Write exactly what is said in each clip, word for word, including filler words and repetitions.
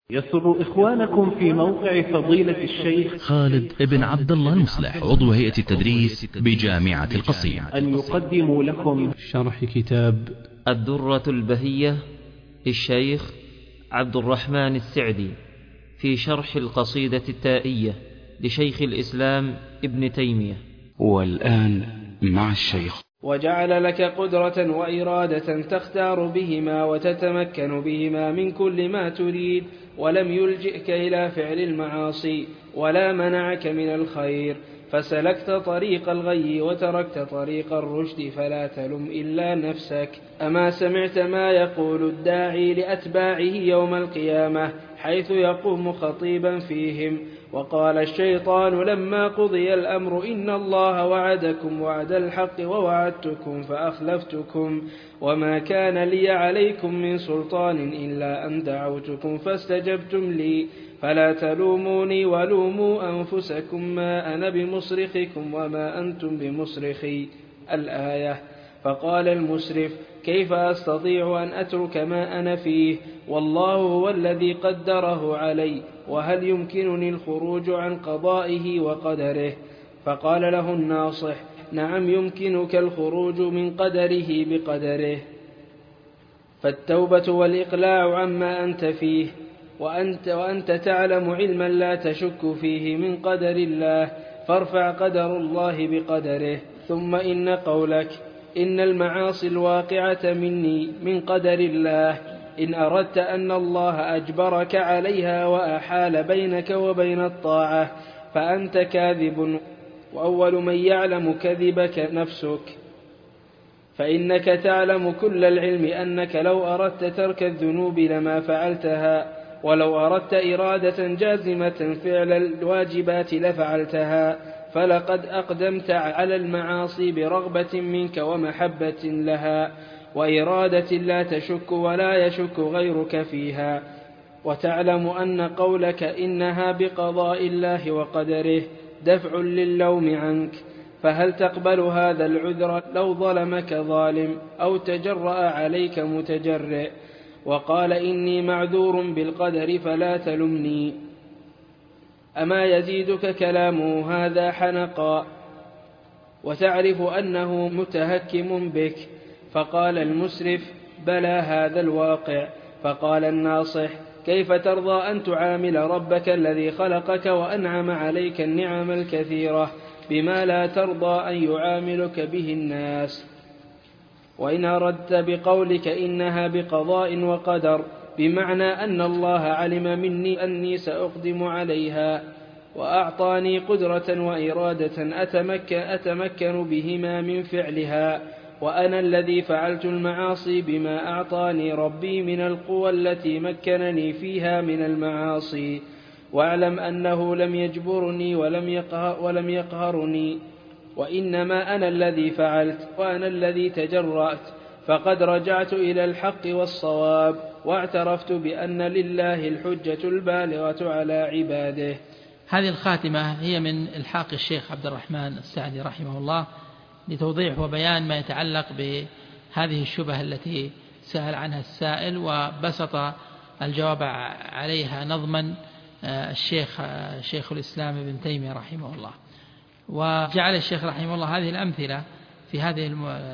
يسر إخوانكم في موقع فضيلة الشيخ خالد ابن عبد الله المصلح عضو هيئة التدريس بجامعة القصيم أن يقدموا لكم شرح كتاب الدرة البهية للشيخ عبد الرحمن السعدي في شرح القصيدة التائية لشيخ الإسلام ابن تيمية. والآن مع الشيخ. وجعل لك قدرة وإرادة تختار بهما وتتمكن بهما من كل ما تريد، ولم يلجئك إلى فعل المعاصي ولا منعك من الخير، فسلكت طريق الغي وتركت طريق الرشد، فلا تلم إلا نفسك. أما سمعت ما يقول الداعي لأتباعه يوم القيامة حيث يقوم خطيبا فيهم: وقال الشيطان لما قضي الأمر إن الله وعدكم وعد الحق ووعدتكم فأخلفتكم، وما كان لي عليكم من سلطان إلا أن دعوتكم فاستجبتم لي، فلا تلوموني ولوموا أنفسكم، ما أنا بمصرخكم وما أنتم بمصرخي. الآية. فقال المسرف: كيف أستطيع أن أترك ما أنا فيه والله هو الذي قدره علي، وهل يمكنني الخروج عن قضائه وقدره؟ فقال له الناصح: نعم يمكنك الخروج من قدره بقدره، فالتوبة والإقلاع عما أنت فيه، وأنت, وأنت تعلم علما لا تشك فيه من قدر الله، فارفع قدر الله بقدره. ثم إن قولك إن المعاصي الواقعة مني من قدر الله، إن أردت أن الله أجبرك عليها وأحال بينك وبين الطاعة فأنت كاذب، وأول من يعلم كذبك نفسك، فإنك تعلم كل العلم أنك لو أردت ترك الذنوب لما فعلتها، ولو أردت إرادة جازمة فعل الواجبات لفعلتها، فلقد أقدمت على المعاصي برغبة منك ومحبة لها، وإرادة لا تشك ولا يشك غيرك فيها، وتعلم أن قولك إنها بقضاء الله وقدره دفع للوم عنك، فهل تقبل هذا العذر لو ظلمك ظالم أو تجرأ عليك متجرئ؟ وقال إني معذور بالقدر فلا تلمني. أما يزيدك كلامه هذا حنقا، وتعرف أنه متهكم بك؟ فقال المسرف: بلى هذا الواقع. فقال الناصح: كيف ترضى أن تعامل ربك الذي خلقك وأنعم عليك النعم الكثيرة بما لا ترضى أن يعاملك به الناس؟ وإن أردت بقولك إنها بقضاء وقدر بمعنى أن الله علم مني أني سأقدم عليها وأعطاني قدرة وإرادة أتمكن, أتمكن بهما من فعلها، وأنا الذي فعلت المعاصي بما أعطاني ربي من القوى التي مكنني فيها من المعاصي، واعلم أنه لم يجبرني ولم, يقهر ولم يقهرني، وإنما أنا الذي فعلت وأنا الذي تجرأت، فقد رجعت إلى الحق والصواب، واعترفت بأن لله الحجة البالغة على عباده. هذه الخاتمة هي من إلحاق الشيخ عبد الرحمن السعدي رحمه الله لتوضيح وبيان ما يتعلق بهذه الشبهة التي سأل عنها السائل، وبسط الجواب عليها نظما الشيخ شيخ الإسلام ابن تيمية رحمه الله. وجعل الشيخ رحمه الله هذه الأمثلة في هذه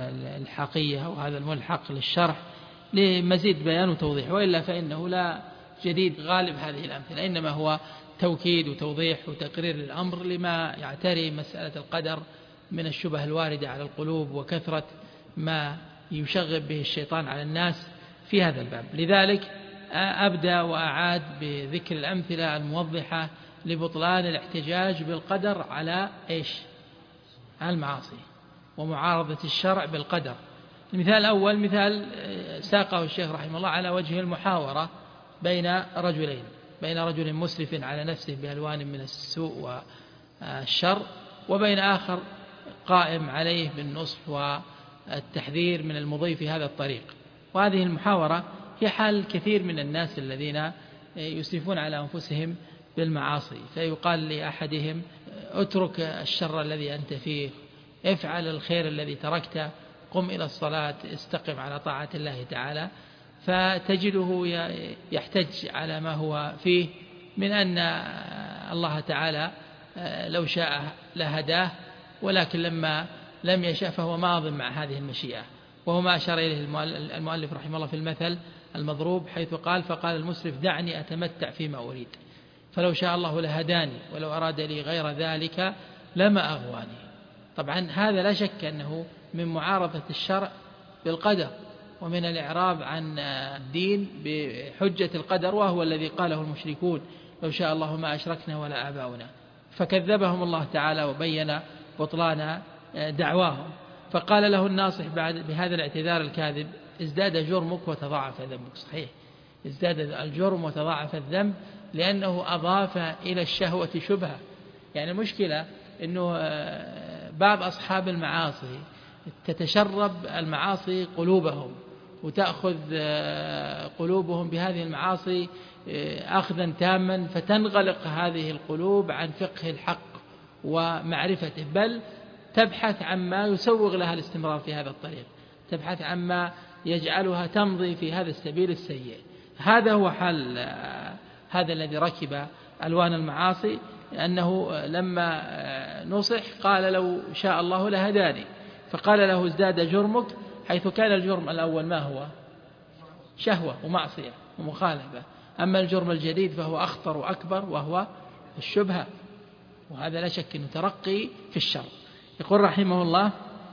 الحقية وهذا الملحق للشرح لمزيد بيان وتوضيح، وإلا فإنه لا جديد غالب هذه الأمثلة، إنما هو توكيد وتوضيح وتقرير الأمر لما يعتري مسألة القدر من الشبه الواردة على القلوب وكثرة ما يشغب به الشيطان على الناس في هذا الباب. لذلك أبدأ وأعاد بذكر الأمثلة الموضحة لبطلان الاحتجاج بالقدر على إيش؟ على المعاصي ومعارضة الشرع بالقدر. المثال الأول مثال ساقه الشيخ رحمه الله على وجه المحاورة بين رجلين، بين رجل مسرف على نفسه بألوان من السوء والشر، وبين آخر قائم عليه بالنصح والتحذير من المضي في هذا الطريق. وهذه المحاورة هي حال كثير من الناس الذين يسرفون على أنفسهم بالمعاصي، فيقال لأحدهم: اترك الشر الذي أنت فيه، افعل الخير الذي تركته، قم إلى الصلاة، استقم على طاعة الله تعالى. فتجده يحتج على ما هو فيه من أن الله تعالى لو شاء لهداه، ولكن لما لم يشاء فهو ماض مع هذه المشيئة. وهو ما أشار إليه المؤلف رحمه الله في المثل المضروب، حيث قال: فقال المسرف: دعني أتمتع فيما أريد، فلو شاء الله لهداني، ولو أراد لي غير ذلك لما أغواني. طبعا هذا لا شك أنه من معارضة الشرع بالقدر، ومن الإعراض عن الدين بحجة القدر، وهو الذي قاله المشركون: لو شاء الله ما أشركنا ولا آباؤنا. فكذبهم الله تعالى وبين بطلان دعواهم، فقال له الناصح بعد بهذا الاعتذار الكاذب: ازداد جرمك وتضاعف ذنبك. صحيح، ازداد الجرم وتضاعف الذنب، لأنه أضاف إلى الشهوة شبهة. يعني المشكلة أنه بعض أصحاب المعاصي تتشرب المعاصي قلوبهم، وتأخذ قلوبهم بهذه المعاصي أخذا تاما، فتنغلق هذه القلوب عن فقه الحق ومعرفته، بل تبحث عما يسوغ لها الاستمرار في هذا الطريق، تبحث عما يجعلها تمضي في هذا السبيل السيء. هذا هو حال هذا الذي ركب ألوان المعاصي، أنه لما نصح قال: لو شاء الله لهداني. فقال له: ازداد جرمك، حيث كان الجرم الأول ما هو؟ شهوة ومعصية ومخالفة. أما الجرم الجديد فهو أخطر وأكبر، وهو الشبهة، وهذا لا شك أنه ترقي في الشر. يقول رحمه الله: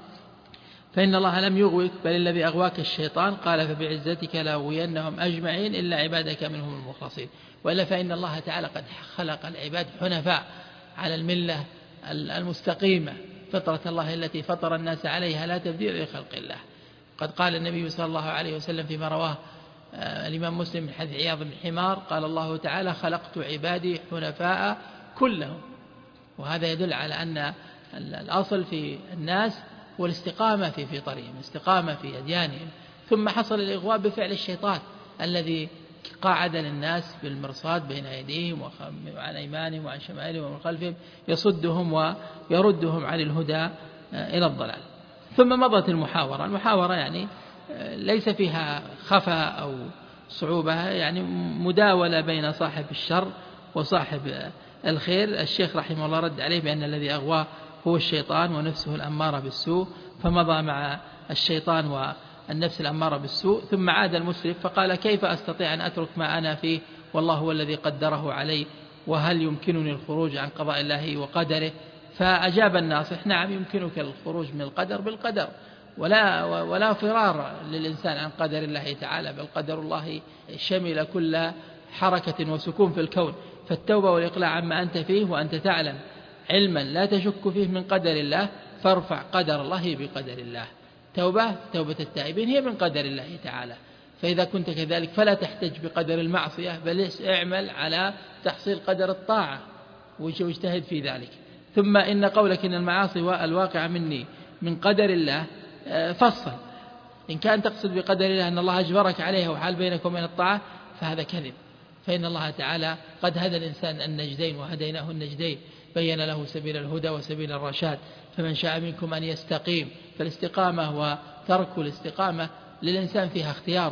فإن الله لم يغوك بل الذي أغواك الشيطان، قال: فبعزتك لأغوينهم أجمعين إلا عبادك منهم المخلصين. وإلا فإن الله تعالى قد خلق العباد حنفاء على الملة المستقيمة، فطرة الله التي فطر الناس عليها لا تبديل لخلق الله. قد قال النبي صلى الله عليه وسلم فيما رواه الإمام مسلم من حديث عياض بن حمار: قال الله تعالى: خلقت عبادي حنفاء كلهم. وهذا يدل على أن الأصل في الناس والاستقامة في فطرهم، الاستقامة في أديانهم. ثم حصل الإغواء بفعل الشيطان الذي قاعد للناس بالمرصاد بين أيديهم وعن أيمانهم وعن شمائلهم ومن خلفهم، يصدهم ويردهم عن الهدى إلى الضلال. ثم مضت المحاورة. المحاورة يعني ليس فيها خفاء أو صعوبة، يعني مداولة بين صاحب الشر وصاحب الخير. الشيخ رحمه الله رد عليه بأن الذي أغواه هو الشيطان ونفسه الأمارة بالسوء، فمضى مع الشيطان والنفس الأمارة بالسوء. ثم عاد المسرف فقال: كيف أستطيع أن أترك ما أنا فيه والله هو الذي قدره علي، وهل يمكنني الخروج عن قضاء الله وقدره؟ فأجاب الناصح: نعم، يمكنك الخروج من القدر بالقدر، ولا ولا فرار للإنسان عن قدر الله تعالى، بل قدر الله شمل كل حركة وسكون في الكون. فالتوبة والإقلاع عما أنت فيه وأنت تعلم علما لا تشك فيه من قدر الله، فارفع قدر الله بقدر الله. توبة توبة التائبين هي من قدر الله تعالى، فإذا كنت كذلك فلا تحتج بقدر المعصية، بل اعمل على تحصيل قدر الطاعة واجتهد في ذلك. ثم إن قولك إن المعاصي الواقعة مني من قدر الله فصل. إن كان تقصد بقدر الله أن الله أجبرك عليها وحال بينك وبين الطاعة فهذا كذب، فإن الله تعالى قد هدى الإنسان النجدين وهديناه النجدين، بين له سبيل الهدى وسبيل الرشاد، فمن شاء منكم أن يستقيم. فالاستقامة وترك الاستقامة للإنسان فيها اختيار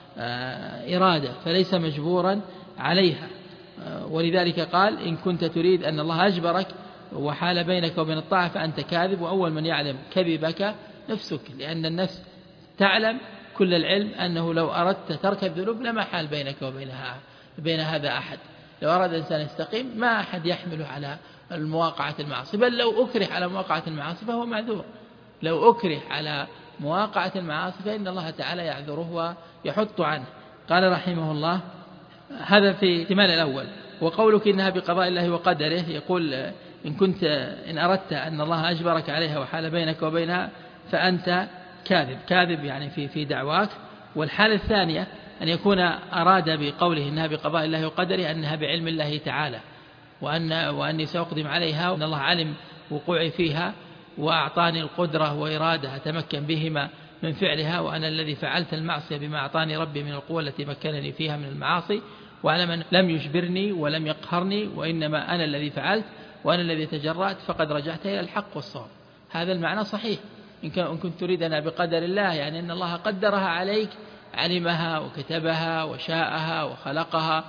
وإرادة، فليس مجبورا عليها. ولذلك قال: إن كنت تريد أن الله أجبرك وحال بينك وبين الطاعة فأنت كاذب، وأول من يعلم كذبك نفسك، لأن النفس تعلم كل العلم أنه لو أردت ترك الذنوب لما حال بينك وبينها بين هذا أحد. لو أراد الإنسان يستقيم ما أحد يحمله على المواقعة المعاصي، بل لو أكره على مواقعة المعاصي فهو معذور. لو أكره على مواقعة المعاصي فإن الله تعالى يعذره ويحط عنه. قال رحمه الله: هذا في احتمال الأول. وقولك إنها بقضاء الله وقدره، يقول: إن كنت إن أردت أن الله أجبرك عليها وحال بينك وبينها فأنت كاذب. كاذب يعني في في دعواك. والحالة الثانية أن يكون أراد بقوله إنها بقضاء الله وقدره أنها بعلم الله تعالى، وأن وأني سأقدم عليها، وأن الله علم وقوعي فيها وأعطاني القدرة وإرادة أتمكن بهما من فعلها، وأنا الذي فعلت المعصية بما أعطاني ربي من القوة التي مكنني فيها من المعاصي، وأنا من لم يجبرني ولم يقهرني، وإنما أنا الذي فعلت وأنا الذي تجرأت، فقد رجعت إلى الحق والصواب. هذا المعنى صحيح. إن كنت تريد أن بقدر الله يعني أن الله قدرها عليك علمها وكتبها وشاءها وخلقها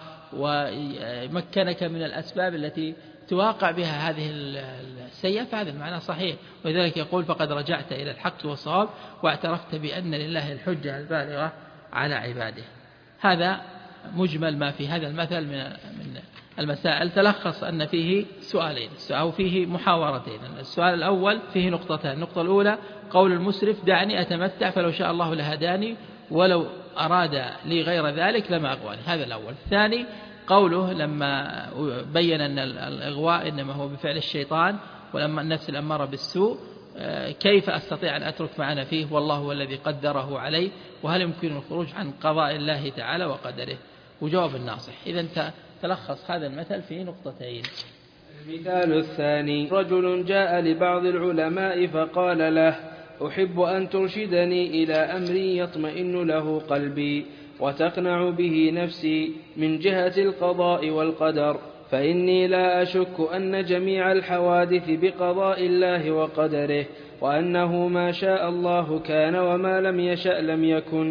ومكنك من الأسباب التي تواقع بها هذه السيئة، فهذا المعنى صحيح. ولذلك يقول فقد رجعت إلى الحق والصواب واعترفت بأن لله الحجة البالغة على عباده. هذا مجمل ما في هذا المثل من المسائل. تلخص أن فيه سؤالين أو فيه محاورتين. السؤال الأول فيه نقطتان. النقطة الأولى قول المسرف دعني أتمتع فلو شاء الله لهداني ولو أراد لي غير ذلك لما أغواني. هذا الأول. الثاني قوله لما بين أن الإغواء إنما هو بفعل الشيطان ولما النفس الأمارة بالسوء كيف أستطيع أن أترك ما أنا فيه والله هو الذي قدره علي، وهل يمكن الخروج عن قضاء الله تعالى وقدره؟ وجواب الناصح. إذن تلخص هذا المثل في نقطتين. المثال الثاني رجل جاء لبعض العلماء فقال له أحب أن ترشدني إلى أمر يطمئن له قلبي وتقنع به نفسي من جهة القضاء والقدر، فإني لا أشك أن جميع الحوادث بقضاء الله وقدره، وأنه ما شاء الله كان وما لم يشأ لم يكن،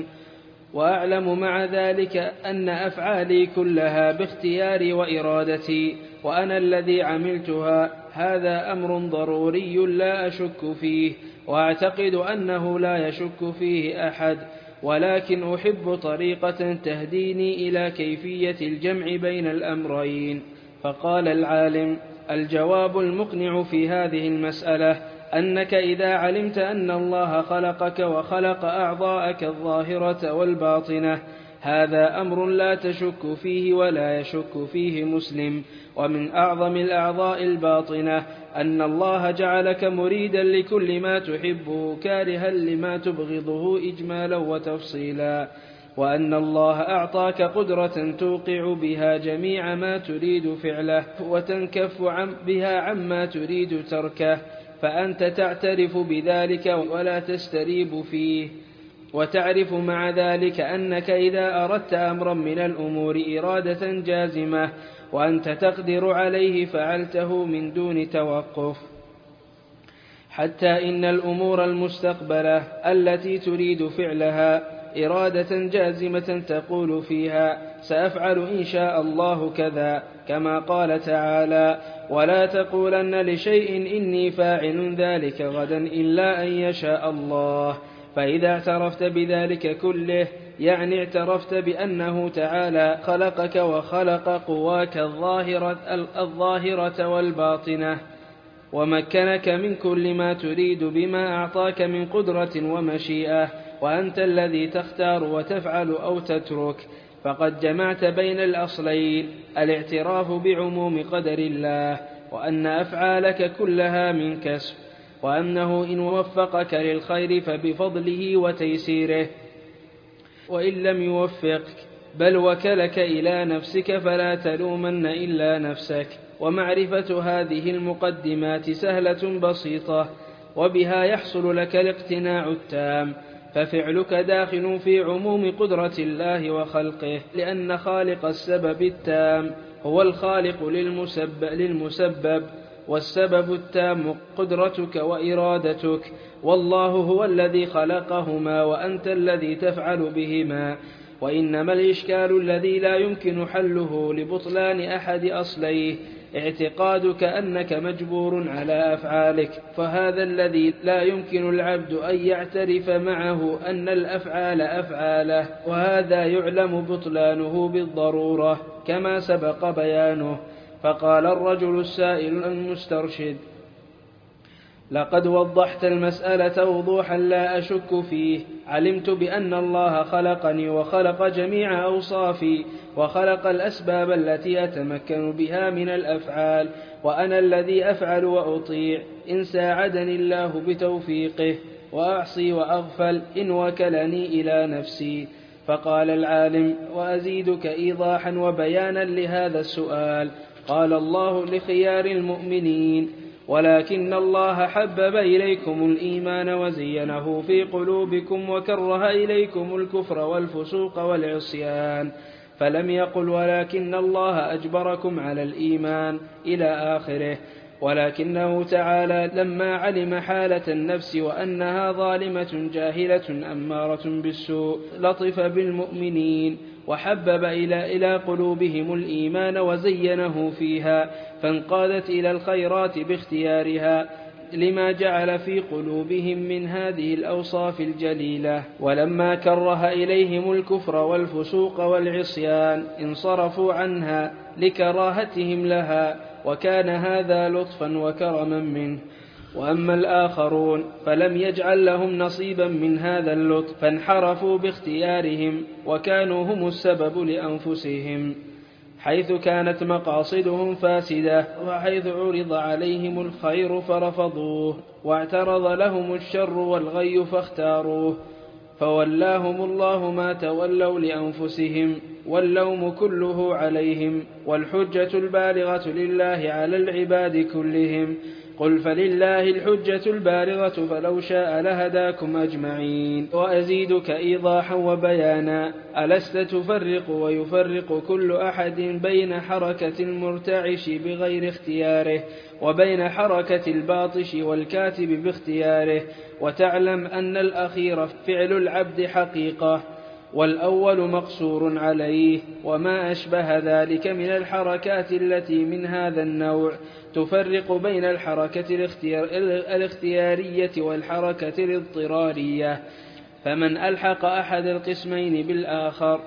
وأعلم مع ذلك أن أفعالي كلها باختياري وإرادتي، وأنا الذي عملتها. هذا أمر ضروري لا أشك فيه، وأعتقد أنه لا يشك فيه أحد، ولكن أحب طريقة تهديني إلى كيفية الجمع بين الأمرين. فقال العالم: الجواب المقنع في هذه المسألة أنك إذا علمت أن الله خلقك وخلق أعضاءك الظاهرة والباطنة، هذا أمر لا تشك فيه ولا يشك فيه مسلم. ومن أعظم الأعضاء الباطنة أن الله جعلك مريدا لكل ما تحبه كارها لما تبغضه إجمالا وتفصيلا، وأن الله أعطاك قدرة توقع بها جميع ما تريد فعله وتنكف عن بها عما تريد تركه، فأنت تعترف بذلك ولا تستريب فيه، وتعرف مع ذلك أنك إذا أردت أمرا من الأمور إرادة جازمة وأنت تقدر عليه فعلته من دون توقف، حتى إن الأمور المستقبلة التي تريد فعلها إرادة جازمة تقول فيها سأفعل إن شاء الله كذا، كما قال تعالى: ولا تقولن لشيء إني فاعل ذلك غدا إلا أن يشاء الله. فإذا اعترفت بذلك كله يعني اعترفت بأنه تعالى خلقك وخلق قواك الظاهرة, الظاهرة والباطنة، ومكنك من كل ما تريد بما أعطاك من قدرة ومشيئة، وأنت الذي تختار وتفعل أو تترك، فقد جمعت بين الأصلين: الاعتراف بعموم قدر الله، وأن أفعالك كلها من كسب، وأنه إن وفقك للخير فبفضله وتيسيره، وإن لم يوفقك بل وكلك إلى نفسك فلا تلومن إلا نفسك. ومعرفة هذه المقدمات سهلة بسيطة، وبها يحصل لك الاقتناع التام، ففعلك داخل في عموم قدرة الله وخلقه، لأن خالق السبب التام هو الخالق للمسبب, للمسبب والسبب التام قدرتك وإرادتك، والله هو الذي خلقهما وأنت الذي تفعل بهما. وإنما الإشكال الذي لا يمكن حله لبطلان أحد أصليه اعتقادك أنك مجبور على أفعالك، فهذا الذي لا يمكن العبد أن يعترف معه أن الأفعال أفعاله، وهذا يعلم بطلانه بالضرورة كما سبق بيانه. فقال الرجل السائل المسترشد: لقد وضحت المسألة وضوحا لا أشك فيه، علمت بأن الله خلقني وخلق جميع أوصافي وخلق الأسباب التي أتمكن بها من الأفعال، وأنا الذي أفعل وأطيع إن ساعدني الله بتوفيقه، وأعصي وأغفل إن وكلني إلى نفسي. فقال العالم: وأزيدك إيضاحا وبيانا لهذا السؤال. قال الله لخيار المؤمنين: ولكن الله حبب إليكم الإيمان وزينه في قلوبكم وكره إليكم الكفر والفسوق والعصيان، فلم يقل ولكن الله أجبركم على الإيمان إلى آخره. ولكنه تعالى لما علم حالة النفس وأنها ظالمة جاهلة أمارة بالسوء لطف بالمؤمنين وحبب إلى, إلى قلوبهم الإيمان وزينه فيها فانقادت إلى الخيرات باختيارها لما جعل في قلوبهم من هذه الأوصاف الجليلة. ولما كره إليهم الكفر والفسوق والعصيان انصرفوا عنها لكراهتهم لها، وكان هذا لطفا وكرما منه. وأما الآخرون فلم يجعل لهم نصيبا من هذا اللطف فانحرفوا باختيارهم وكانوا هم السبب لأنفسهم، حيث كانت مقاصدهم فاسدة وحيث عرض عليهم الخير فرفضوه واعترض لهم الشر والغي فاختاروه، فولاهم الله ما تولوا لأنفسهم واللوم كله عليهم والحجة البالغة لله على العباد كلهم. قل فلله الحجة البالغة فلو شاء لهداكم أجمعين. وأزيدك إيضاحا وبيانا، ألست تفرق ويفرق كل أحد بين حركة المرتعش بغير اختياره وبين حركة الباطش والكاتب باختياره، وتعلم أن الأخير فعل العبد حقيقة والأول مقصور عليه، وما أشبه ذلك من الحركات التي من هذا النوع تفرق بين الحركة الاختيارية والحركة الاضطرارية. فمن ألحق أحد القسمين بالآخر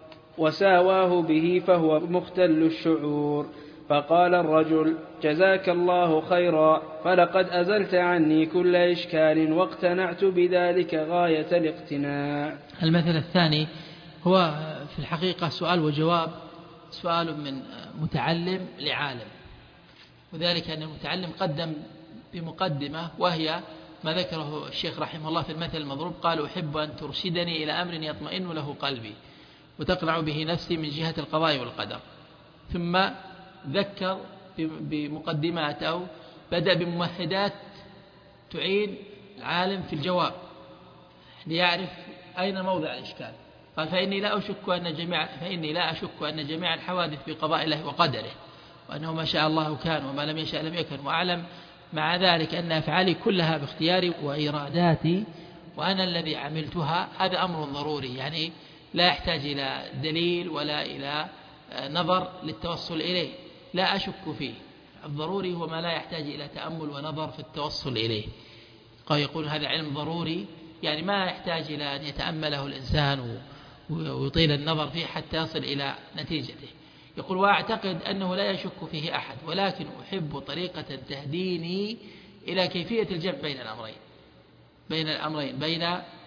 وساواه به فهو مختل الشعور. فقال الرجل: جزاك الله خيرا، فلقد أزلت عني كل إشكال واقتنعت بذلك غاية الاقتناع. المثل الثاني هو في الحقيقة سؤال وجواب، سؤال من متعلم لعالم، وذلك أن المتعلم قدم بمقدمة وهي ما ذكره الشيخ رحمه الله في المثل المضروب، قال: أحب أن ترشدني إلى أمر يطمئن له قلبي وتقنع به نفسي من جهة القضاء والقدر. ثم ذكر بمقدمات أو بدأ بممهدات تعين العالم في الجواب ليعرف أين موضع الإشكال. قال: فإني لا أشك أن جميع فإني لا أشك أن جميع الحوادث بقضاء الله وقدره، وأنه ما شاء الله كان وما لم يشاء لم يكن، وأعلم مع ذلك أن أفعالي كلها باختياري وإراداتي وأنا الذي عملتها. هذا أمر ضروري، يعني لا يحتاج إلى دليل ولا إلى نظر للتوصل إليه، لا أشك فيه. الضروري هو ما لا يحتاج إلى تأمل ونظر في التوصل إليه. قال يقول هذا علم ضروري، يعني ما يحتاج إلى أن يتأمله الإنسان ويطيل النظر فيه حتى يصل إلى نتيجته. يقول: وأعتقد أنه لا يشك فيه أحد، ولكن أحب طريقة تهديني إلى كيفية الجمع بين الأمرين بين الأمرين بين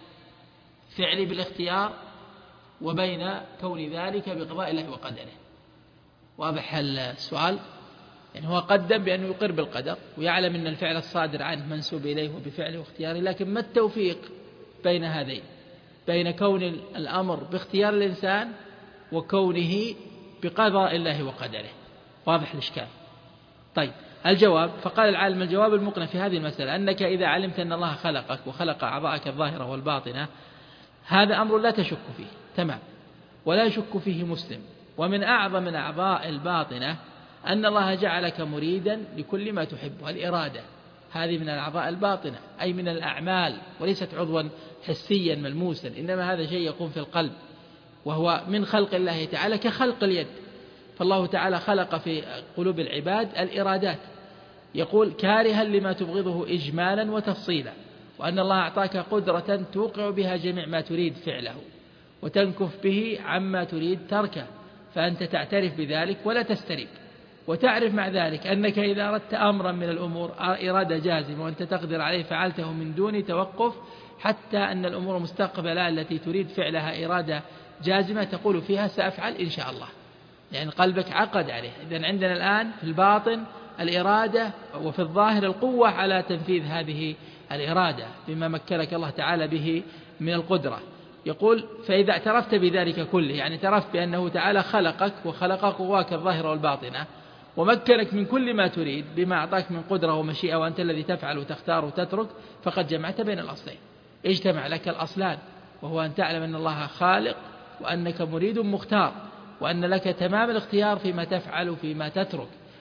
فعلي بالاختيار وبين كون ذلك بقضاء الله وقدره. واضح السؤال؟ يعني هو قدم بأنه يقر بالقدر ويعلم أن الفعل الصادر عنه منسوب إليه وبفعله واختياره، لكن ما التوفيق بين هذين، بين كون الأمر باختيار الإنسان وكونه بقضاء الله وقدره؟ واضح الإشكال؟ طيب، الجواب. فقال العالم: الجواب المقنع في هذه المسألة أنك إذا علمت أن الله خلقك وخلق أعضاءك الظاهرة والباطنة، هذا أمر لا تشك فيه، تمام، ولا يشك فيه مسلم. ومن أعظم الأعضاء الباطنة أن الله جعلك مريدا لكل ما تحبه. الإرادة هذه من الأعضاء الباطنة، أي من الأعمال، وليست عضوا حسيا ملموسا، إنما هذا شيء يقوم في القلب، وهو من خلق الله تعالى كخلق اليد. فالله تعالى خلق في قلوب العباد الإرادات. يقول: كارها لما تبغضه إجمالا وتفصيلا، وأن الله أعطاك قدرة توقع بها جميع ما تريد فعله وتنكف به عما تريد تركه، فأنت تعترف بذلك ولا تستريب، وتعرف مع ذلك أنك إذا أردت أمرا من الأمور إرادة جازمة وأنت تقدر عليه فعلته من دون توقف، حتى أن الأمور المستقبلة التي تريد فعلها إرادة جازمة تقول فيها سأفعل إن شاء الله، يعني قلبك عقد عليه. إذن عندنا الآن في الباطن الإرادة، وفي الظاهر القوة على تنفيذ هذه الإرادة بما مكنك الله تعالى به من القدرة. يقول: فإذا اعترفت بذلك كله، يعني اعترفت بأنه تعالى خلقك وخلق قواك الظاهرة والباطنة ومكنك من كل ما تريد بما أعطاك من قدرة ومشيئة، وأنت الذي تفعل وتختار وتترك، فقد جمعت بين الأصلين، اجتمع لك الأصلان، وهو أن تعلم أن الله خالق وأنك مريد مختار، وأن لك تمام الاختيار فيما تفعل وفيما تترك.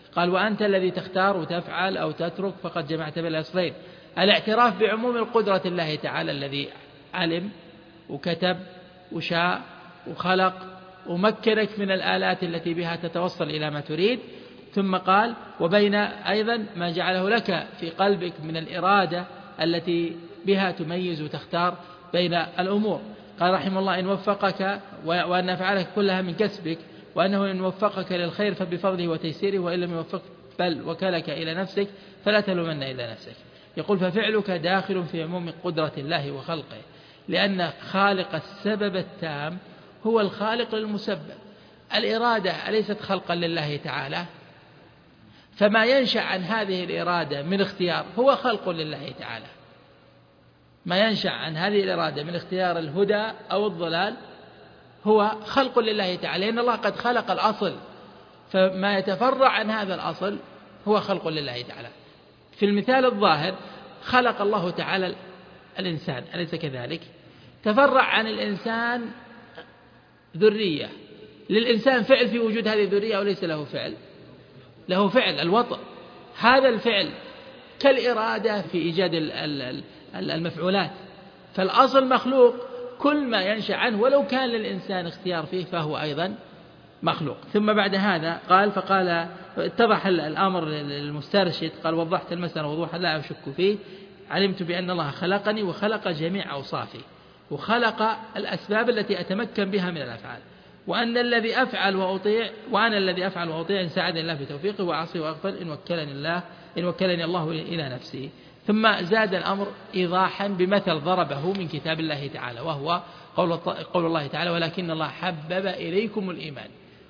قال وأنت الذي تختار وتفعل أو تترك فقد جمعت بين الأصلين. الاعتراف بعموم القدرة الله تعالى الذي علم وكتب وشاء وخلق ومكنك من الآلات التي بها تتوصل إلى ما تريد. ثم قال وبين أيضا ما جعله لك في قلبك من الإرادة التي بها تميز وتختار بين الأمور. قال رحمه الله إن وفقك وأن أفعالك كلها من كسبك، وأنه إن وفقك للخير فبفضله وتيسيره، وإن لم يوفقك بل وكلك إلى نفسك فلا تلومن إلا نفسك. يقول ففعلك داخل في عموم قدرة الله وخلقه، لأن خالق السبب التام هو الخالق للمسبب. الإرادة أليست خلقا لله تعالى؟ فما ينشأ عن هذه الإرادة من اختيار هو خلق لله تعالى. ما ينشأ عن هذه الإرادة من اختيار الهدى أو الضلال هو خلق لله تعالى، لأن الله قد خلق الأصل، فما يتفرع عن هذا الأصل هو خلق لله تعالى. في المثال الظاهر خلق الله تعالى الإنسان، أليس كذلك؟ تفرع عن الإنسان ذرية، للإنسان فعل في وجود هذه الذرية أو ليس له فعل؟ له فعل، الوطء. هذا الفعل كالإرادة في إيجاد المفعولات، فالأصل مخلوق، كل ما ينشأ عنه ولو كان للإنسان اختيار فيه فهو أيضا مخلوق. ثم بعد هذا قال فقال اتضح الأمر للمسترشد، قال وضحت المسألة وضوحا لا أشك فيه، علمت بأن الله خلقني وخلق جميع أوصافي وخلق الأسباب التي أتمكن بها من الأفعال، وأن الذي أفعل وأطيع وأنا الذي أفعل وأطيع إن ساعدني الله بتوفيقه، وأعصي وأغفل إن وكلني الله إن وكلني الله إلى نفسي. ثم زاد الأمر إيضاحا بمثل ضربه من كتاب الله تعالى، وهو قول الله تعالى ولكن الله حبب إليكم الإيمان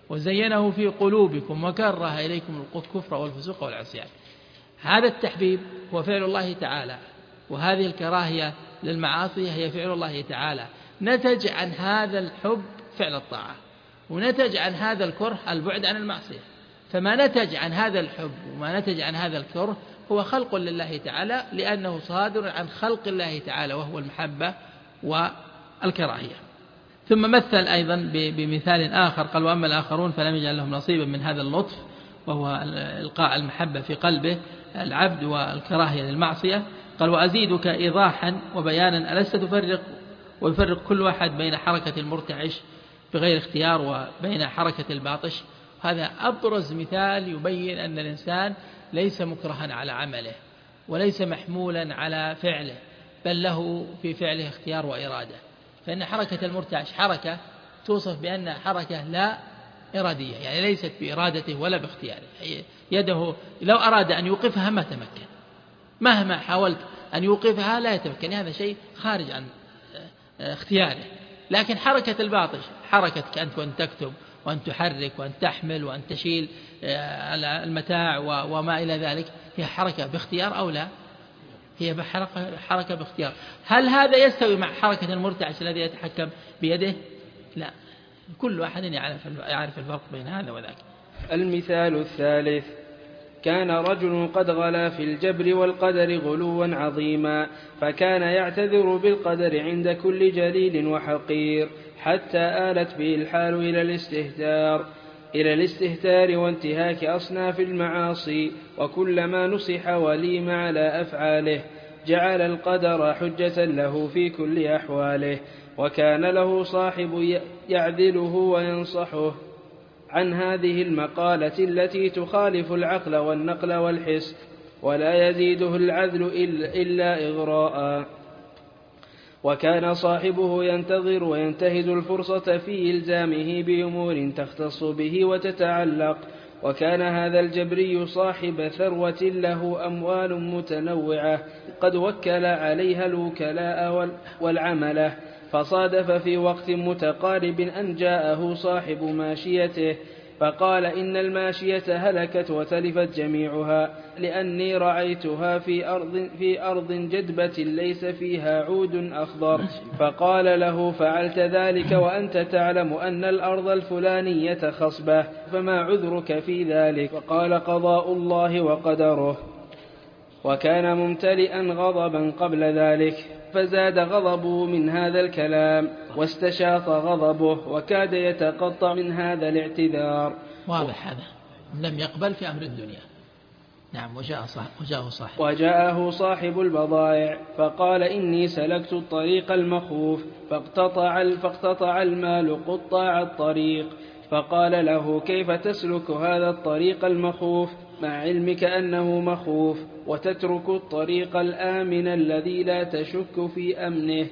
وزينه في قلوبكم وكره إليكم الكفر والفسوق والعصيان. هذا التحبيب هو فعل الله تعالى، وهذه الكراهية للمعاصي هي فعل الله تعالى. نتج عن هذا الحب فعل الطاعة، ونتج عن هذا الكره البعد عن المعصية. فما نتج عن هذا الحب وما نتج عن هذا الكره هو خلق لله تعالى، لأنه صادر عن خلق الله تعالى وهو المحبة والكراهية. ثم مثل أيضا بمثال آخر، قال وأما الآخرون فلم يجعل لهم نصيبا من هذا اللطف، وهو إلقاء المحبة في قلبه العبد والكراهية للمعصية. قال وأزيدك إيضاحا وبيانا ألست تفرق ويفرق كل واحد بين حركة المرتعش بغير اختيار وبين حركة الباطش. هذا أبرز مثال يبين أن الإنسان ليس مكرها على عمله وليس محمولا على فعله، بل له في فعله اختيار وإرادة. فإن حركة المرتعش حركة توصف بأن حركة لا إرادية، يعني ليست بإرادته ولا باختياره. يده لو أراد أن يوقفها ما تمكن، مهما حاولت أن يوقفها لا يتمكن، هذا شيء خارج عن اختياره. لكن حركة الباطش حركتك أنت وأن تكتب وأن تحرك وأن تحمل وأن تشيل المتاع وما إلى ذلك، هي حركة باختيار أو لا؟ هي بحركة حركة باختيار. هل هذا يستوي مع حركة المرتعش الذي يتحكم بيده؟ لا، كل واحد يعرف الفرق بين هذا وذاك. المثال الثالث كان رجل قد غلا في الجبر والقدر غلوا عظيما، فكان يعتذر بالقدر عند كل جليل وحقير، حتى آلت به الحال إلى الاستهتار إلى الاستهتار وانتهاك أصناف المعاصي، وكلما نصح وليم على أفعاله جعل القدر حجة له في كل أحواله. وكان له صاحب يعذله وينصحه عن هذه المقالة التي تخالف العقل والنقل والحس، ولا يزيده العذل إلا إغراء. وكان صاحبه ينتظر وينتهز الفرصة في إلزامه بأمور تختص به وتتعلق. وكان هذا الجبري صاحب ثروة له أموال متنوعة قد وكل عليها الوكلاء والعملة، فصادف في وقت متقارب أن جاءه صاحب ماشيته فقال إن الماشية هلكت وتلفت جميعها، لأني رعيتها في أرض, في أرض جدبة ليس فيها عود أخضر. فقال له فعلت ذلك وأنت تعلم أن الأرض الفلانية خصبة، فما عذرك في ذلك؟ فقال قضاء الله وقدره. وكان ممتلئا غضبا قبل ذلك، فزاد غضبه من هذا الكلام واستشاط غضبه، وكاد يتقطع من هذا الاعتذار. واضح هذا لم يقبل في أمر الدنيا. نعم. وجاء صاحب وجاءه صاحب وجاءه صاحب البضائع فقال إني سلكت الطريق المخوف فاقتطع, فاقتطع المال قطاع الطريق. فقال له كيف تسلك هذا الطريق المخوف مع علمك أنه مخوف وتترك الطريق الآمن الذي لا تشك في أمنه؟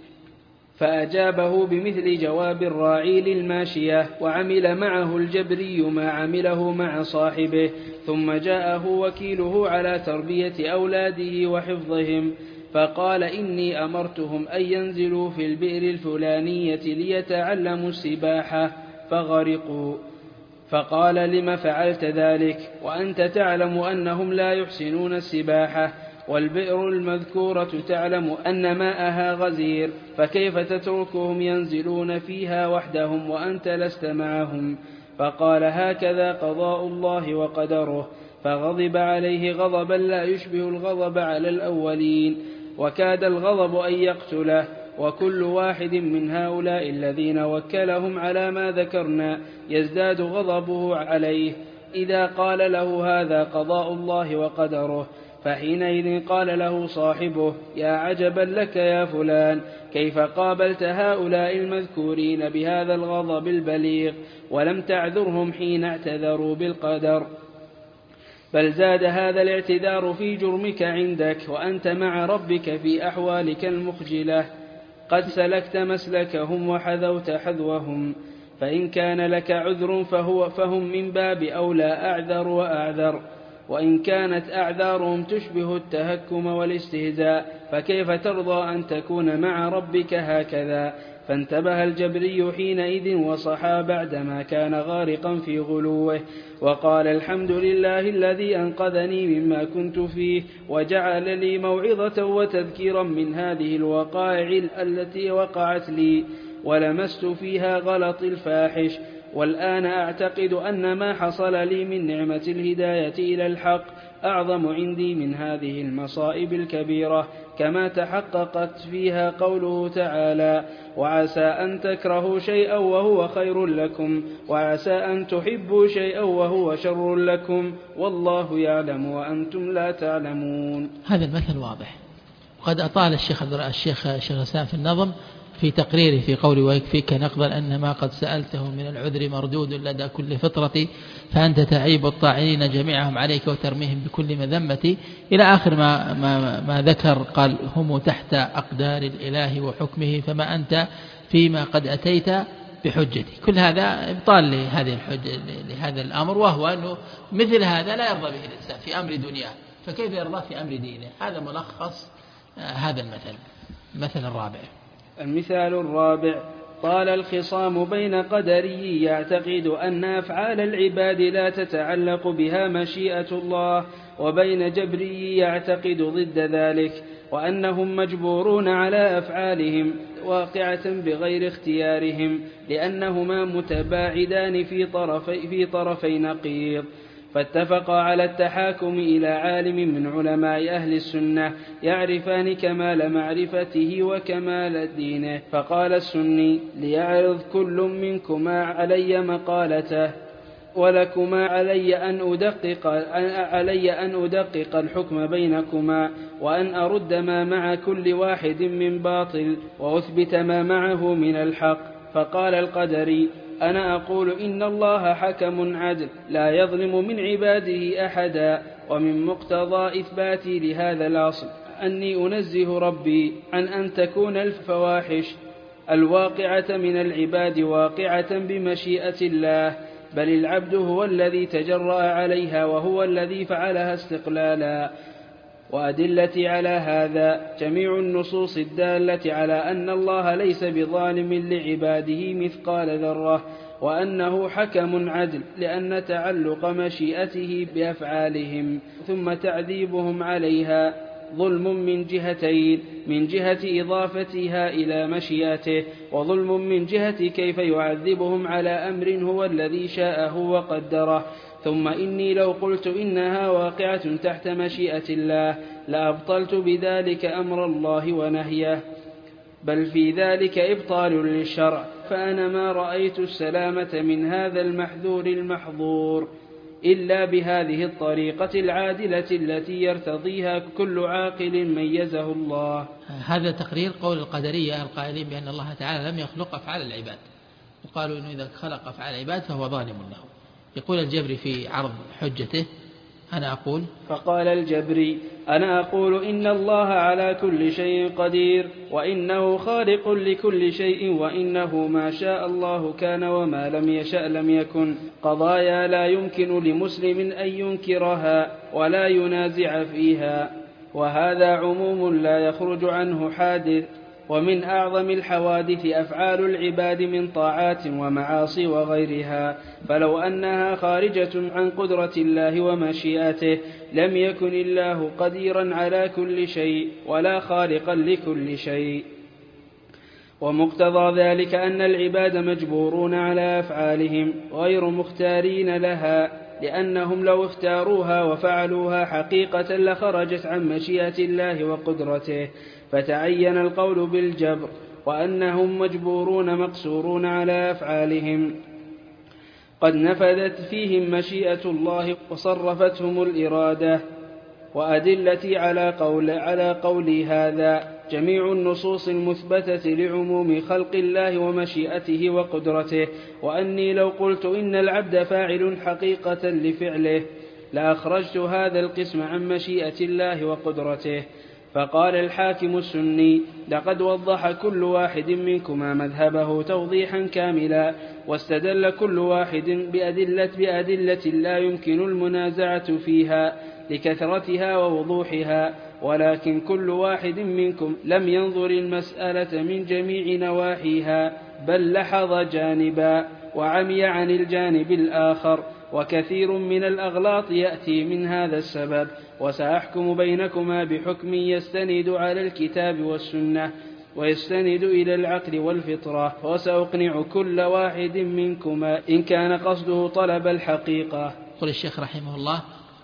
فأجابه بمثل جواب الراعي للماشية، وعمل معه الجبري ما عمله مع صاحبه. ثم جاءه وكيله على تربية أولاده وحفظهم فقال إني أمرتهم أن ينزلوا في البئر الفلانية ليتعلموا السباحة فغرقوا. فقال لم فعلت ذلك وأنت تعلم أنهم لا يحسنون السباحة، والبئر المذكورة تعلم أن ماءها غزير، فكيف تتركهم ينزلون فيها وحدهم وأنت لست معهم؟ فقال هكذا قضاء الله وقدره. فغضب عليه غضبا لا يشبه الغضب على الأولين، وكاد الغضب أن يقتله. وكل واحد من هؤلاء الذين وكلهم على ما ذكرنا يزداد غضبه عليه إذا قال له هذا قضاء الله وقدره. فحينئذ قال له صاحبه يا عجبا لك يا فلان، كيف قابلت هؤلاء المذكورين بهذا الغضب البليغ ولم تعذرهم حين اعتذروا بالقدر، بل زاد هذا الاعتذار في جرمك عندك وأنت مع ربك في أحوالك المخجلة، قد سلكت مسلكهم وحذوت حذوهم. فإن كان لك عذر فهو فهم من باب أولى أعذر وأعذر، وإن كانت أعذارهم تشبه التهكم والاستهزاء فكيف ترضى أن تكون مع ربك هكذا؟ فانتبه الجبري حينئذ وصحى بعدما كان غارقا في غلوه، وقال الحمد لله الذي أنقذني مما كنت فيه وجعل لي موعظة وتذكيرا من هذه الوقائع التي وقعت لي ولمست فيها غلط الفاحش. والآن أعتقد أن ما حصل لي من نعمة الهداية إلى الحق أعظم عندي من هذه المصائب الكبيرة، كما تحققت فيها قوله تعالى وعسى أن تكرهوا شيئا وهو خير لكم وعسى أن تحبوا شيئا وهو شر لكم والله يعلم وأنتم لا تعلمون. هذا المثل واضح. وقد أطال الشيخ الشيخ الشيخ الإسلام في النظم في تقريره في قوله ويكفيك نقضا أن ما قد سألته من العذر مردود لدى كل فطرة، فأنت تعيب الطاعنين جميعهم عليك وترميهم بكل مذمة، إلى آخر ما, ما, ما ذكر. قال هم تحت أقدار الإله وحكمه فما أنت فيما قد أتيت بحجتي. كل هذا إبطال لهذه الحجة لهذا الأمر، وهو أنه مثل هذا لا يرضى به الإنسان في أمر دنياه، فكيف يرضى في أمر دينه؟ هذا ملخص هذا المثل. المثل الرابع. المثال الرابع قال الخصام بين قدري يعتقد أن أفعال العباد لا تتعلق بها مشيئة الله، وبين جبري يعتقد ضد ذلك وأنهم مجبورون على أفعالهم واقعة بغير اختيارهم، لأنهما متباعدان في طرفي, في طرفي نقيض. فاتفقا على التحاكم إلى عالم من علماء أهل السنة يعرفان كمال معرفته وكمال دينه، فقال السني ليعرض كل منكما علي مقالته ولكما علي أن أدقق, علي أن أدقق الحكم بينكما وأن أرد ما مع كل واحد من باطل وأثبت ما معه من الحق. فقال القدري أنا أقول إن الله حكم عدل لا يظلم من عباده أحدا، ومن مقتضى إثباتي لهذا الأصل أني أنزه ربي عن أن تكون الفواحش الواقعة من العباد واقعة بمشيئة الله، بل العبد هو الذي تجرأ عليها وهو الذي فعلها استقلالا. وأدلتي على هذا جميع النصوص الدالة على أن الله ليس بظالم لعباده مثقال ذرة، وأنه حكم عدل، لأن تعلق مشيئته بأفعالهم ثم تعذيبهم عليها ظلم من جهتين: من جهة إضافتها إلى مشيئته، وظلم من جهة كيف يعذبهم على أمر هو الذي شاءه وقدره. ثم إني لو قلت إنها واقعة تحت مشيئة الله لأبطلت بذلك أمر الله ونهيه، بل في ذلك إبطال للشرع، فأنا ما رأيت السلامة من هذا المحذور المحظور. إلا بهذه الطريقة العادلة التي يرتضيها كل عاقل ميزه الله. هذا تقرير قول القدرية القائلين بأن الله تعالى لم يخلق أفعال العباد، وقالوا إنه إذا خلق أفعال العباد فهو ظالم له. يقول الجبري في عرض حجته: أنا أقول فقال الجبري: أنا أقول إن الله على كل شيء قدير، وإنه خالق لكل شيء، وإنه ما شاء الله كان وما لم يشأ لم يكن، قضايا لا يمكن لمسلم أن ينكرها ولا ينازع فيها، وهذا عموم لا يخرج عنه حادث. ومن أعظم الحوادث أفعال العباد من طاعات ومعاصي وغيرها، فلو أنها خارجة عن قدرة الله ومشيئته لم يكن الله قديرا على كل شيء ولا خالقا لكل شيء. ومقتضى ذلك أن العباد مجبورون على أفعالهم غير مختارين لها، لأنهم لو اختاروها وفعلوها حقيقة لخرجت عن مشيئة الله وقدرته، فتعين القول بالجبر، وأنهم مجبورون مقصورون على أفعالهم قد نفذت فيهم مشيئة الله وصرفتهم الإرادة. وأدلتي على قول, على قولي هذا جميع النصوص المثبتة لعموم خلق الله ومشيئته وقدرته، وأني لو قلت إن العبد فاعل حقيقة لفعله لأخرجت هذا القسم عن مشيئة الله وقدرته. فقال الحاكم السني: لقد وضح كل واحد منكما مذهبه توضيحا كاملا، واستدل كل واحد بأدلة, بأدلة لا يمكن المنازعة فيها لكثرتها ووضوحها، ولكن كل واحد منكم لم ينظر المسألة من جميع نواحيها، بل لحظ جانبا وعمي عن الجانب الآخر، وكثير من الأغلاط يأتي من هذا السبب. وسأحكم بينكما بحكم يستند على الكتاب والسنة ويستند إلى العقل والفطرة، وسأقنع كل واحد منكما إن كان قصده طلب الحقيقة. يقول الشيخ رحمه الله: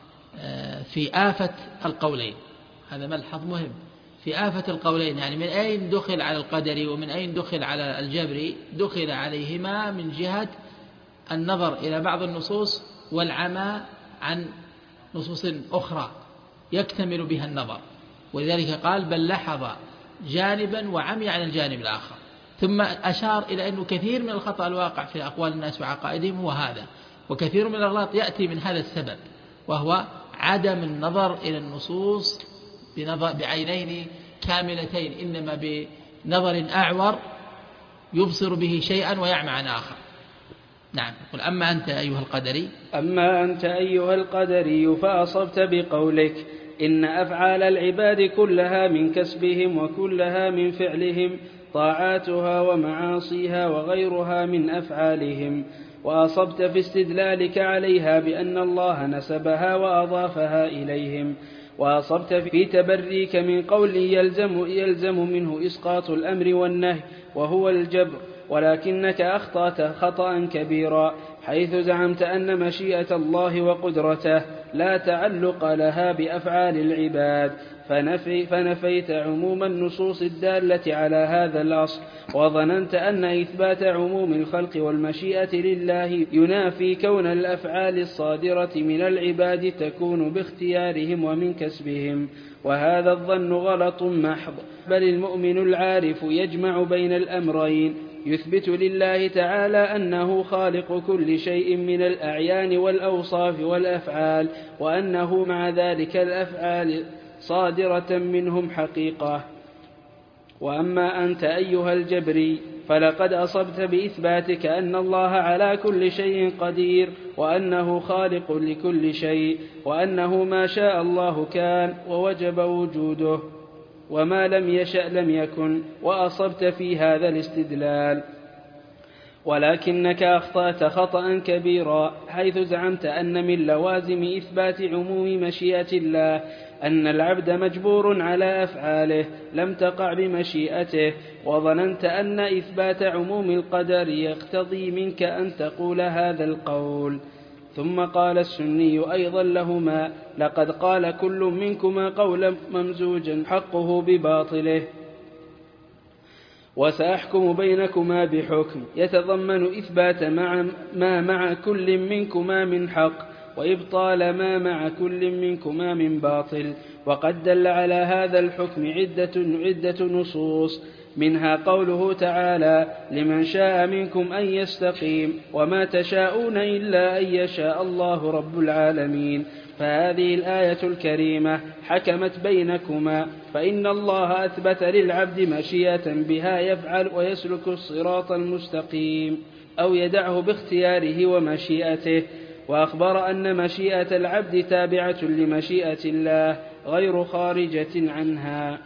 في آفة القولين، هذا ملحظ مهم، في آفة القولين، يعني من أين دخل على القدري ومن أين دخل على الجبري؟ دخل عليهما من جهة النظر إلى بعض النصوص والعمى عن نصوص أخرى يكتمل بها النظر، ولذلك قال: بل لحظ جانبا وعمي عن الجانب الآخر. ثم أشار إلى أنه كثير من الخطأ الواقع في أقوال الناس وعقائدهم هو هذا، وكثير من الأغلاط يأتي من هذا السبب، وهو عدم النظر إلى النصوص بنظر بعينين كاملتين، إنما بنظر أعور يبصر به شيئا ويعمى عن آخر. نعم. يقول: أما أنت أيها القدري أما أنت أيها القدري فأصبت بقولك إن أفعال العباد كلها من كسبهم وكلها من فعلهم، طاعاتها ومعاصيها وغيرها من أفعالهم، وأصبت في استدلالك عليها بأن الله نسبها وأضافها إليهم، وأصبت في تبريك من قول يلزم, يلزم منه إسقاط الأمر والنهي وهو الجبر، ولكنك أخطأت خطأ كبيرا حيث زعمت أن مشيئة الله وقدرته لا تعلق لها بأفعال العباد، فنفي فنفيت عموم النصوص الدالة على هذا الأصل، وظننت أن إثبات عموم الخلق والمشيئة لله ينافي كون الأفعال الصادرة من العباد تكون باختيارهم ومن كسبهم، وهذا الظن غلط محض، بل المؤمن العارف يجمع بين الأمرين، يثبت لله تعالى أنه خالق كل شيء من الأعيان والأوصاف والأفعال، وأنه مع ذلك الأفعال صادرة منهم حقيقة. وأما أنت أيها الجبري فلقد أصبت بإثباتك أن الله على كل شيء قدير، وأنه خالق لكل شيء، وأنه ما شاء الله كان ووجب وجوده، وما لم يشأ لم يكن، وأصبت في هذا الاستدلال. ولكنك أخطأت خطأ كبيرا حيث زعمت أن من لوازم إثبات عموم مشيئة الله أن العبد مجبور على أفعاله لم تقع بمشيئته، وظننت أن إثبات عموم القدر يقتضي منك أن تقول هذا القول. ثم قال السني أيضا لهما: لقد قال كل منكما قولا ممزوجا حقه بباطله، وسأحكم بينكما بحكم يتضمن إثبات مع ما مع كل منكما من حق، وإبطال ما مع كل منكما من باطل. وقد دل على هذا الحكم عدة, عدة نصوص، منها قوله تعالى: لمن شاء منكم أن يستقيم، وما تشاءون إلا أن يشاء الله رب العالمين. فهذه الآية الكريمة حكمت بينكما، فإن الله أثبت للعبد مشيئة بها يفعل ويسلك الصراط المستقيم، أو يدعه باختياره ومشيئته، وأخبر أن مشيئة العبد تابعة لمشيئة الله غير خارجة عنها،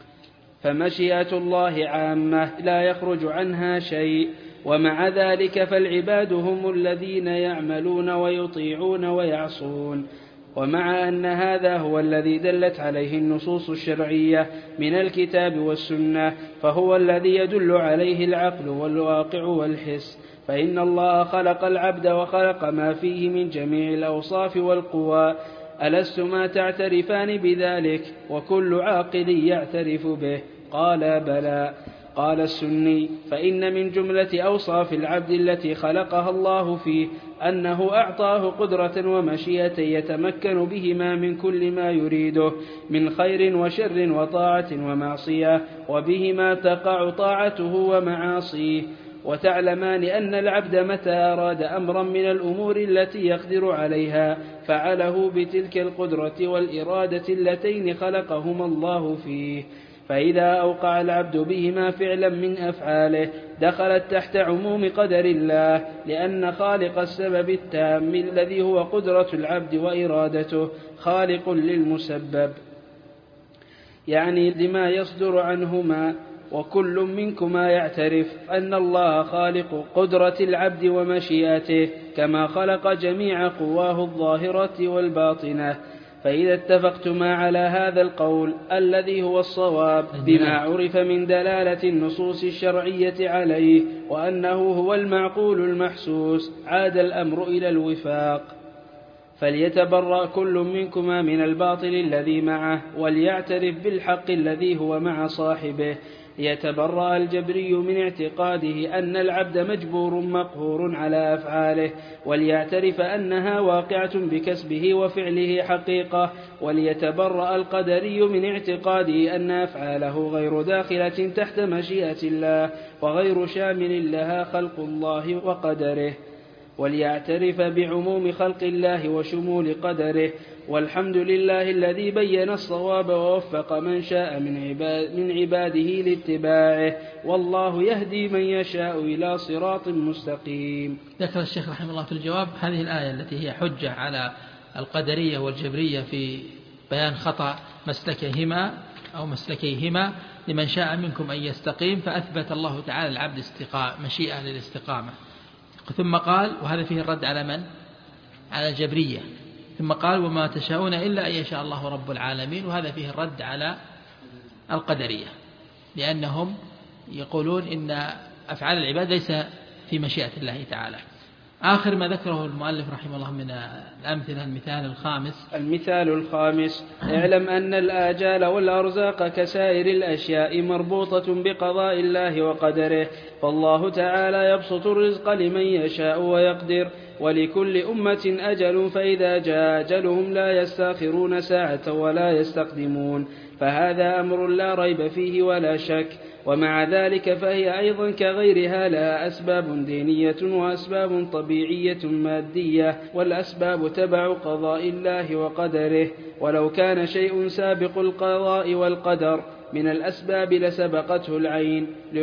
فمشيئة الله عامة لا يخرج عنها شيء. ومع ذلك فالعباد هم الذين يعملون ويطيعون ويعصون. ومع أن هذا هو الذي دلت عليه النصوص الشرعية من الكتاب والسنة، فهو الذي يدل عليه العقل والواقع والحس. فإن الله خلق العبد وخلق ما فيه من جميع الأوصاف والقوى. ألستما تعترفان بذلك؟ وكل عاقل يعترف به. قال: بلى. قال السني: فإن من جملة أوصاف العبد التي خلقها الله فيه أنه أعطاه قدرة ومشيئة يتمكن بهما من كل ما يريده من خير وشر وطاعة ومعصية، وبهما تقع طاعته ومعاصيه. وتعلمان أن العبد متى أراد أمرا من الأمور التي يقدر عليها فعله بتلك القدرة والإرادة اللتين خلقهما الله فيه، فإذا أوقع العبد بهما فعلا من أفعاله دخلت تحت عموم قدر الله، لأن خالق السبب التام الذي هو قدرة العبد وإرادته خالق للمسبب، يعني لما يصدر عنهما. وكل منكما يعترف أن الله خالق قدرة العبد ومشيئته، كما خلق جميع قواه الظاهرة والباطنة. فإذا اتفقتما على هذا القول الذي هو الصواب بما عرف من دلالة النصوص الشرعية عليه، وأنه هو المعقول المحسوس، عاد الأمر إلى الوفاق. فليتبرأ كل منكما من الباطل الذي معه، وليعترف بالحق الذي هو مع صاحبه. يتبرأ الجبري من اعتقاده أن العبد مجبور مقهور على أفعاله، وليعترف أنها واقعة بكسبه وفعله حقيقة. وليتبرأ القدري من اعتقاده أن أفعاله غير داخلة تحت مشيئة الله وغير شامل لها خلق الله وقدره. وليعترف بعموم خلق الله وشمول قدره. والحمد لله الذي بين الصواب ووفق من شاء من, عباد من عباده لاتباعه، والله يهدي من يشاء إلى صراط مستقيم. ذكر الشيخ رحمه الله في الجواب هذه الآية التي هي حجة على القدرية والجبرية في بيان خطأ مسلكيهما أو مسلكيهما: لمن شاء منكم أن يستقيم، فأثبت الله تعالى العبد استقامة، مشيئة للاستقامة. ثم قال، وهذا فيه الرد على من؟ على الجبرية. ثم قال: وما تشاءون إلا أن يشاء الله رب العالمين، وهذا فيه الرد على القدرية، لأنهم يقولون إن أفعال العباد ليس في مشيئة الله تعالى. آخر ما ذكره المؤلف رحمه الله من الأمثلة المثال الخامس المثال الخامس: اعلم أن الآجال والأرزاق كسائر الأشياء مربوطة بقضاء الله وقدره، فالله تعالى يبسط الرزق لمن يشاء ويقدر، ولكل أمة أجل، فإذا جاء أجلهم لا يستأخرون ساعة ولا يستقدمون، فهذا أمر لا ريب فيه ولا شك. ومع ذلك فهي أيضا كغيرها لها أسباب دينية وأسباب طبيعية مادية، والأسباب تبع قضاء الله وقدره. ولو كان شيء سابق القضاء والقدر من الأسباب لسبقته العين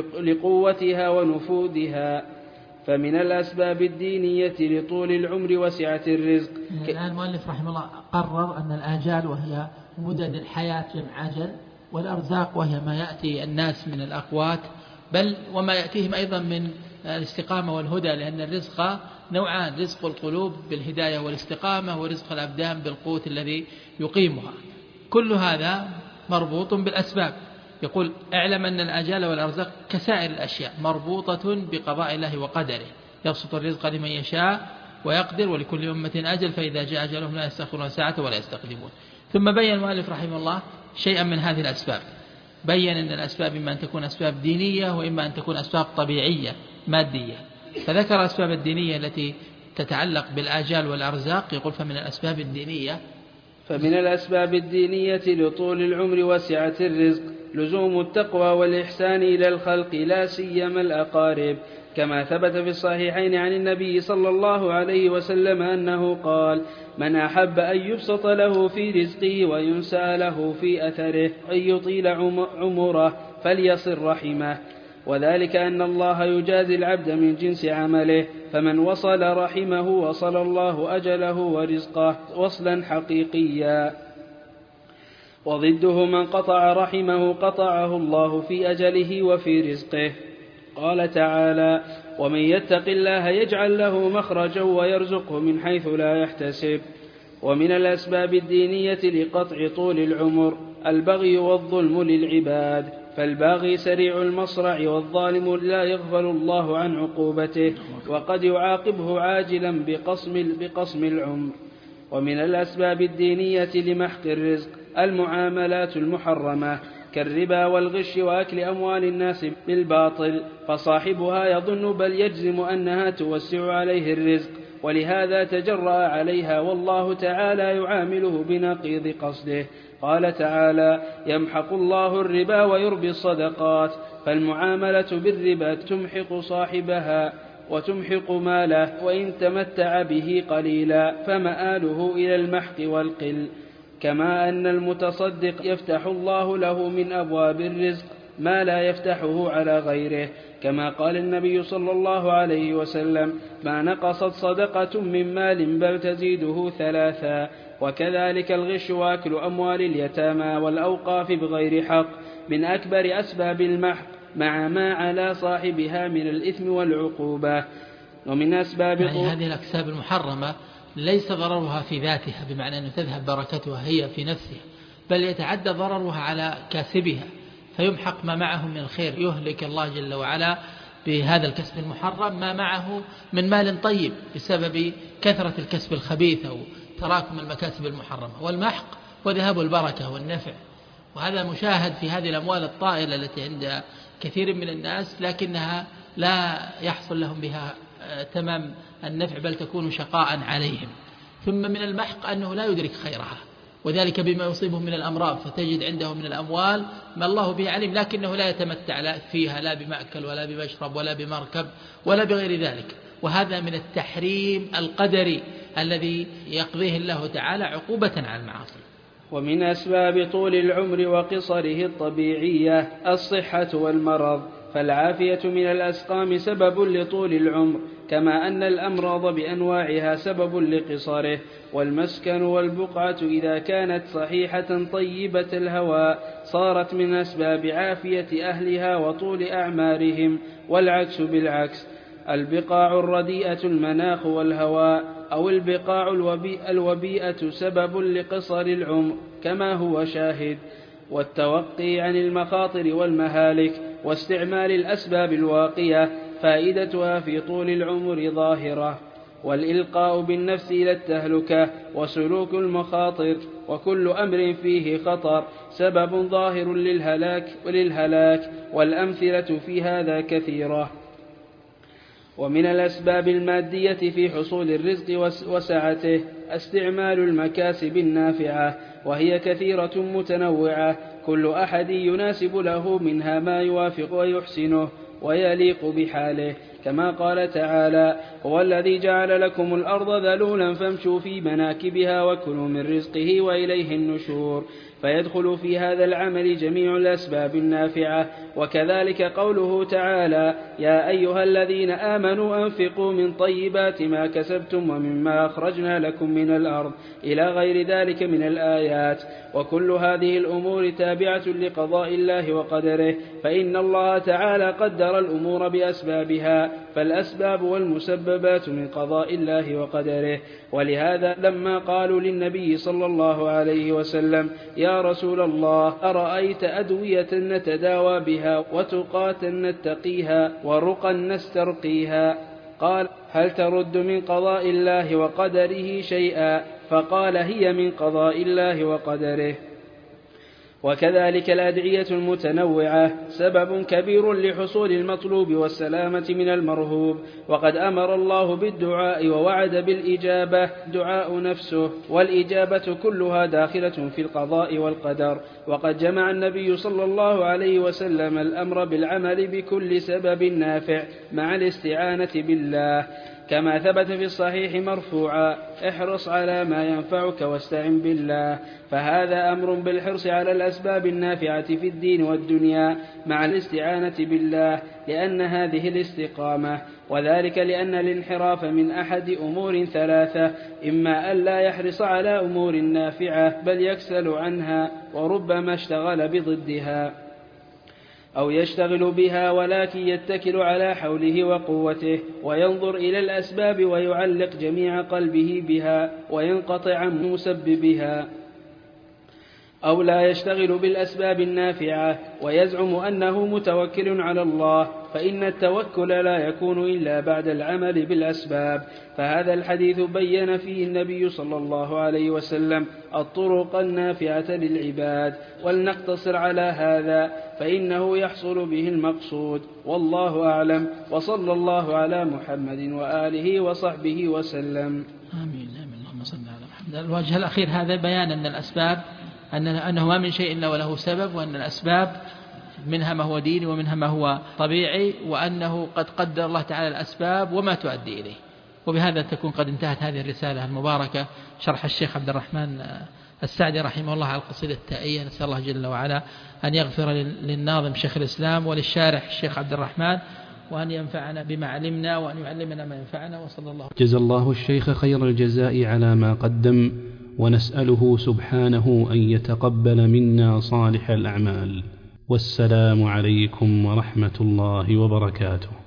لقوتها ونفوذها، فمن الأسباب الدينية لطول العمر وسعة الرزق. الآن المؤلف رحمه الله قرر أن الآجال وهي مدد الحياة جمع أجل، والأرزاق وهي ما يأتي الناس من الأقوات، بل وما يأتيهم أيضا من الاستقامة والهدى، لأن الرزق نوعان: رزق القلوب بالهداية والاستقامة، ورزق الأبدان بالقوت الذي يقيمها. كل هذا مربوط بالأسباب. يقول: اعلم أن الآجال والأرزاق كسائر الأشياء مربوطة بقضاء الله وقدره، يبسط الرزق لمن يشاء ويقدر، ولكل أمة أجل، فإذا جاء أجلهم لا يستأخرون ساعة ولا يستقدمون. ثم بين المؤلف رحمه الله شيئا من هذه الأسباب. بين أن الأسباب إما أن تكون أسباب دينية، وإما أن تكون أسباب طبيعية مادية. فذكر الأسباب الدينية التي تتعلق بالآجال والأرزاق، يقول فمن الأسباب الدينية فمن الأسباب الدينية لطول العمر وسعة الرزق لزوم التقوى والإحسان إلى الخلق لا سيما الأقارب، كما ثبت في الصحيحين عن النبي صلى الله عليه وسلم أنه قال: من أحب أن يبسط له في رزقه وينسى له في أثره أن يطيل عمره فليصل رحمه، وذلك أن الله يجازي العبد من جنس عمله، فمن وصل رحمه وصل الله أجله ورزقه وصلا حقيقيا، وضده من قطع رحمه قطعه الله في أجله وفي رزقه. قال تعالى: ومن يتق الله يجعل له مخرجا ويرزقه من حيث لا يحتسب. ومن الأسباب الدينية لقطع طول العمر البغي والظلم للعباد، فالباغي سريع المصرع والظالم لا يغفل الله عن عقوبته، وقد يعاقبه عاجلا بقسم, بقسم العمر. ومن الأسباب الدينية لمحق الرزق المعاملات المحرمة كالربا والغش وأكل أموال الناس بالباطل، فصاحبها يظن بل يجزم أنها توسع عليه الرزق، ولهذا تجرأ عليها، والله تعالى يعامله بنقيض قصده. قال تعالى: يمحق الله الربا ويربي الصدقات، فالمعاملة بالربا تمحق صاحبها وتمحق ماله، وإن تمتع به قليلا فمآله إلى المحق والقل. كما أن المتصدق يفتح الله له من أبواب الرزق ما لا يفتحه على غيره، كما قال النبي صلى الله عليه وسلم: ما نقصت صدقة من مال بل تزيده ثلاثا. وكذلك الغش وأكل أموال اليتامى والأوقاف بغير حق من أكبر أسباب المحق، مع ما على صاحبها من الإثم والعقوبة. ومن أسباب يعني هذه الأكساب المحرمة ليس ضررها في ذاتها، بمعنى أن تذهب بركتها هي في نفسها، بل يتعدى ضررها على كاسبها فيمحق ما معه من الخير. يهلك الله جل وعلا بهذا الكسب المحرم ما معه من مال طيب بسبب كثرة الكسب الخبيث أو تراكم المكاسب المحرمة. والمحق وذهاب البركة والنفع، وهذا مشاهد في هذه الأموال الطائلة التي عند كثير من الناس، لكنها لا يحصل لهم بها تمام النفع بل تكون شقاء عليهم. ثم من المحق أنه لا يدرك خيرها، وذلك بما يصيبه من الأمراض، فتجد عنده من الأموال ما الله به عليم، لكنه لا يتمتع فيها لا بمأكل ولا بمشرب ولا بمركب ولا بغير ذلك. وهذا من التحريم القدري الذي يقضيه الله تعالى عقوبة على المعاصي. ومن أسباب طول العمر وقصره الطبيعية الصحة والمرض، فالعافية من الأسقام سبب لطول العمر، كما أن الأمراض بأنواعها سبب لقصره. والمسكن والبقعة إذا كانت صحيحة طيبة الهواء صارت من أسباب عافية أهلها وطول أعمارهم، والعكس بالعكس. البقاع الرديئة المناخ والهواء أو البقاع الوبيئة سبب لقصر العمر كما هو شاهد. والتوقي عن المخاطر والمهالك واستعمال الأسباب الواقية فائدتها في طول العمر ظاهرة. والإلقاء بالنفس إلى التهلكة وسلوك المخاطر وكل أمر فيه خطر سبب ظاهر للهلاك وللهلاك، والأمثلة في هذا كثيرة. ومن الأسباب المادية في حصول الرزق وسعته استعمال المكاسب النافعة، وهي كثيرة متنوعة، كل أحد يناسب له منها ما يوافق ويحسنه ويليق بحاله، كما قال تعالى: هو الذي جعل لكم الأرض ذلولا فامشوا في مناكبها وكلوا من رزقه وإليه النشور. فيدخل في هذا العمل جميع الأسباب النافعة. وكذلك قوله تعالى: يا أيها الذين آمنوا أنفقوا من طيبات ما كسبتم ومما أخرجنا لكم من الأرض، إلى غير ذلك من الآيات. وكل هذه الأمور تابعة لقضاء الله وقدره، فإن الله تعالى قدر الأمور بأسبابها، فالأسباب والمسببات من قضاء الله وقدره. ولهذا لما قالوا للنبي صلى الله عليه وسلم: يا رسول الله، أرأيت أدوية نتداوى بها وتقاة نتقيها ورقا نسترقيها؟ قال: هل ترد من قضاء الله وقدره شيئا؟ فقال: هي من قضاء الله وقدره. وكذلك الأدعية المتنوعة سبب كبير لحصول المطلوب والسلامة من المرهوب، وقد أمر الله بالدعاء ووعد بالإجابة دعاء نفسه، والإجابة كلها داخلة في القضاء والقدر. وقد جمع النبي صلى الله عليه وسلم الأمر بالعمل بكل سبب نافع مع الاستعانة بالله، كما ثبت في الصحيح مرفوعا: احرص على ما ينفعك واستعن بالله. فهذا أمر بالحرص على الأسباب النافعة في الدين والدنيا مع الاستعانة بالله، لأن هذه الاستقامة، وذلك لأن الانحراف من أحد أمور ثلاثة: إما أن لا يحرص على أمور نافعة بل يكسل عنها وربما اشتغل بضدها، أو يشتغل بها ولكن يتكل على حوله وقوته وينظر إلى الأسباب ويعلق جميع قلبه بها وينقطع عن مسببها، أو لا يشتغل بالأسباب النافعة ويزعم أنه متوكل على الله، فإن التوكل لا يكون إلا بعد العمل بالأسباب. فهذا الحديث بين فيه النبي صلى الله عليه وسلم الطرق النافعة للعباد، ولنقتصر على هذا فإنه يحصل به المقصود، والله أعلم، وصلى الله على محمد وآله وصحبه وسلم. آمين آمين اللهم صل على محمد. الوجه الأخير هذا بيان أن الأسباب أنه ما من شيء إلا وله سبب، وأن الأسباب منها ما هو ديني ومنها ما هو طبيعي، وأنه قد قدر الله تعالى الأسباب وما تؤدي إليه. وبهذا تكون قد انتهت هذه الرسالة المباركة، شرح الشيخ عبد الرحمن السعدي رحمه الله على القصيدة التائية. نسأل الله جل وعلا أن يغفر للناظم شيخ الإسلام وللشارح الشيخ عبد الرحمن، وأن ينفعنا بما علمنا وأن يعلمنا ما ينفعنا. وصلى الله. جزا الله الشيخ خير الجزاء على ما قدم، ونسأله سبحانه أن يتقبل منا صالح الأعمال. والسلام عليكم ورحمة الله وبركاته.